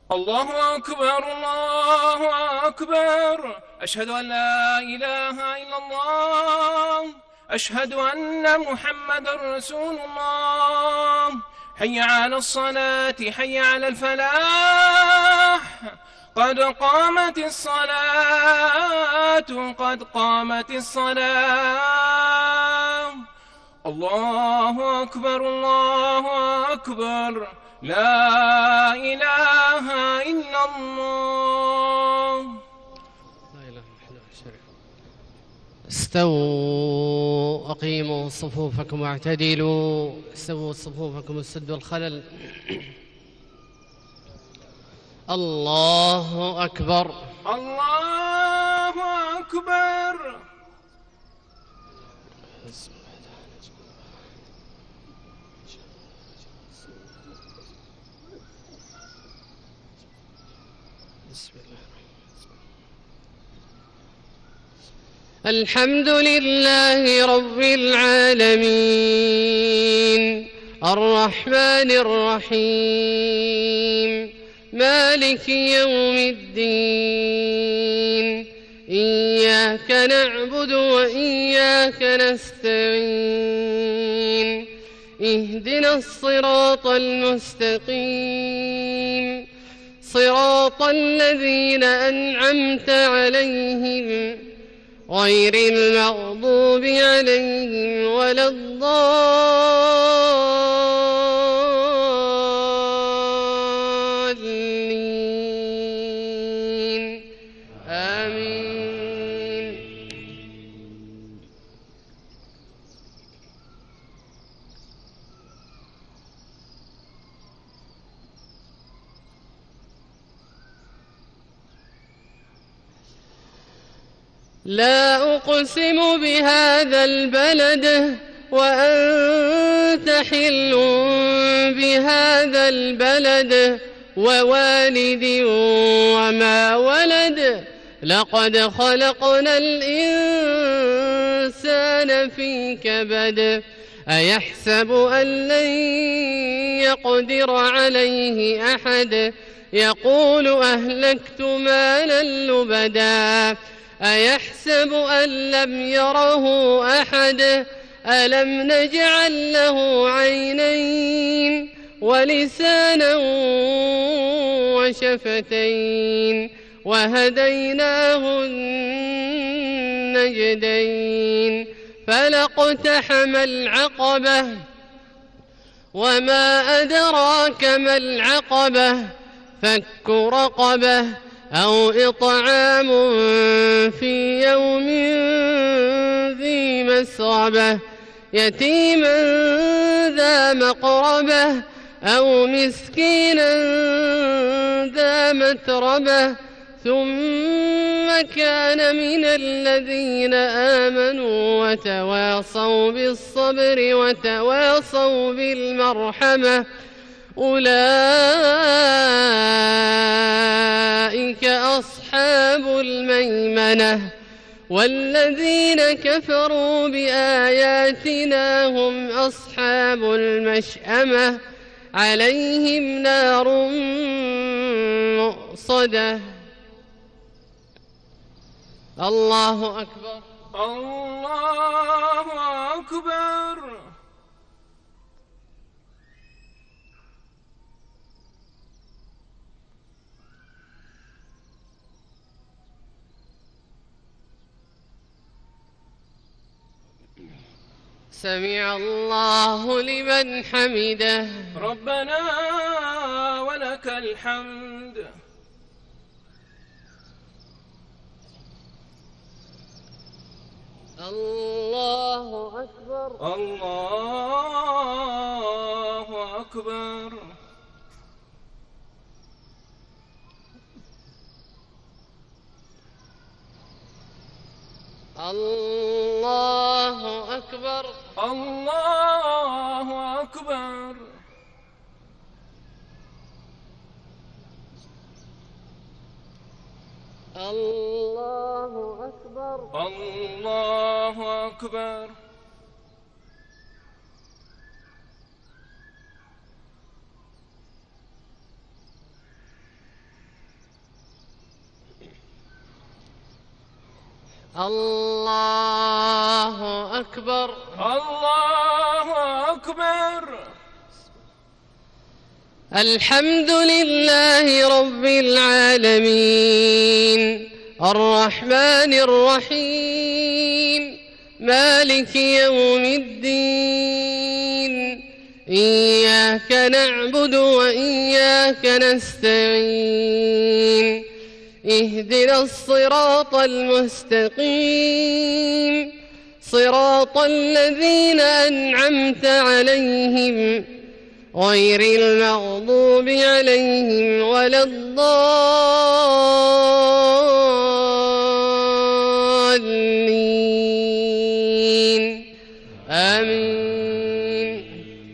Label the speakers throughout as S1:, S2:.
S1: الله أكبر الله أكبر، أشهد أن لا إله إلا الله، أشهد أن محمد رسول الله. حي على الصلاة، حي على الفلاح، قد قامت الصلاة، قد قامت الصلاة. الله أكبر الله أكبر، لا إله إلا الله.
S2: لا إله إلا الله. استووا، أقيموا صفوفكم واعتدلوا، استووا صفوفكم وسدوا الخلل. الله أكبر
S1: الله أكبر.
S2: الحمد لله رب العالمين، الرحمن الرحيم، مالك يوم الدين، إياك نعبد وإياك نستعين، اهدنا الصراط المستقيم، صراط الذين أنعمت عليهم غير المغضوب عليهم ولا الضالين، آمين. لا أقسم بهذا البلد وأنت حل بهذا البلد ووالد وما ولد، لقد خلقنا الإنسان في كبد، أيحسب أن لن يقدر عليه أحد، يقول أهلكت مالا لبدا، أيحسب أن لم يره أحد، ألم نجعل له عينين ولسانا وشفتين وهديناه النجدين، فلاقتحم العقبة، وما أدراك ما العقبة، فك رقبة أو إطعام في يوم ذي مسغبة، يتيما ذا مقربة أو مسكينا ذا متربة، ثم كان من الذين آمنوا وتواصوا بالصبر وتواصوا بالمرحمة، أولئك أصحاب الميمنة، والذين كفروا بآياتنا هم أصحاب المشأمة، عليهم نار مؤصدة. الله أكبر
S1: الله أكبر.
S2: سمع الله لمن حمده،
S1: ربنا ولك الحمد.
S2: الله أكبر
S1: الله أكبر.
S2: الله أكبر
S1: الله أكبر.
S2: الله أكبر
S1: الله أكبر.
S2: الله أكبر.
S1: الله أكبر.
S2: الحمد لله رب العالمين الرحمن الرحيم مالك يوم الدين إياك نعبد وإياك نستعين اهدنا الصراط المستقيم صراط الذين أنعمت عليهم غير المغضوب عليهم ولا الضالين آمين.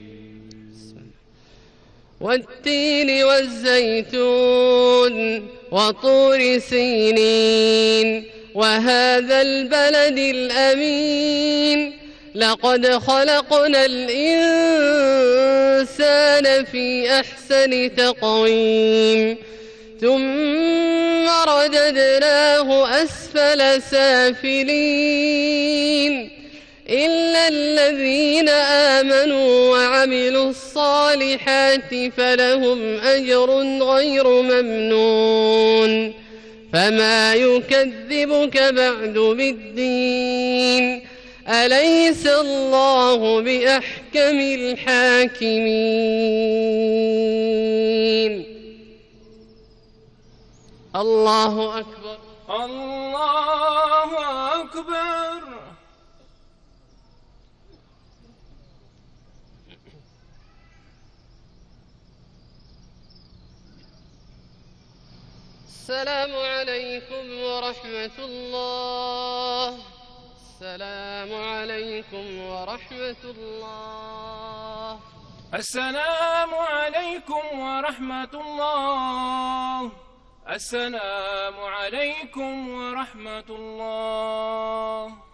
S2: والتين والزيتون وطور سينين وهذا البلد الأمين لقد خلقنا الإنسان في أحسن تقويم ثم رددناه أسفل سافلين إلا الذين آمنوا وعملوا الصالحات فلهم أجر غير ممنون فما يكذبك بعد بالدين أليس الله بأحكم الحاكمين. الله أكبر.
S1: الله أكبر.
S2: السلام عليكم ورحمة الله. السلام عليكم ورحمة الله.
S1: السلام عليكم ورحمة الله. السلام عليكم ورحمة الله.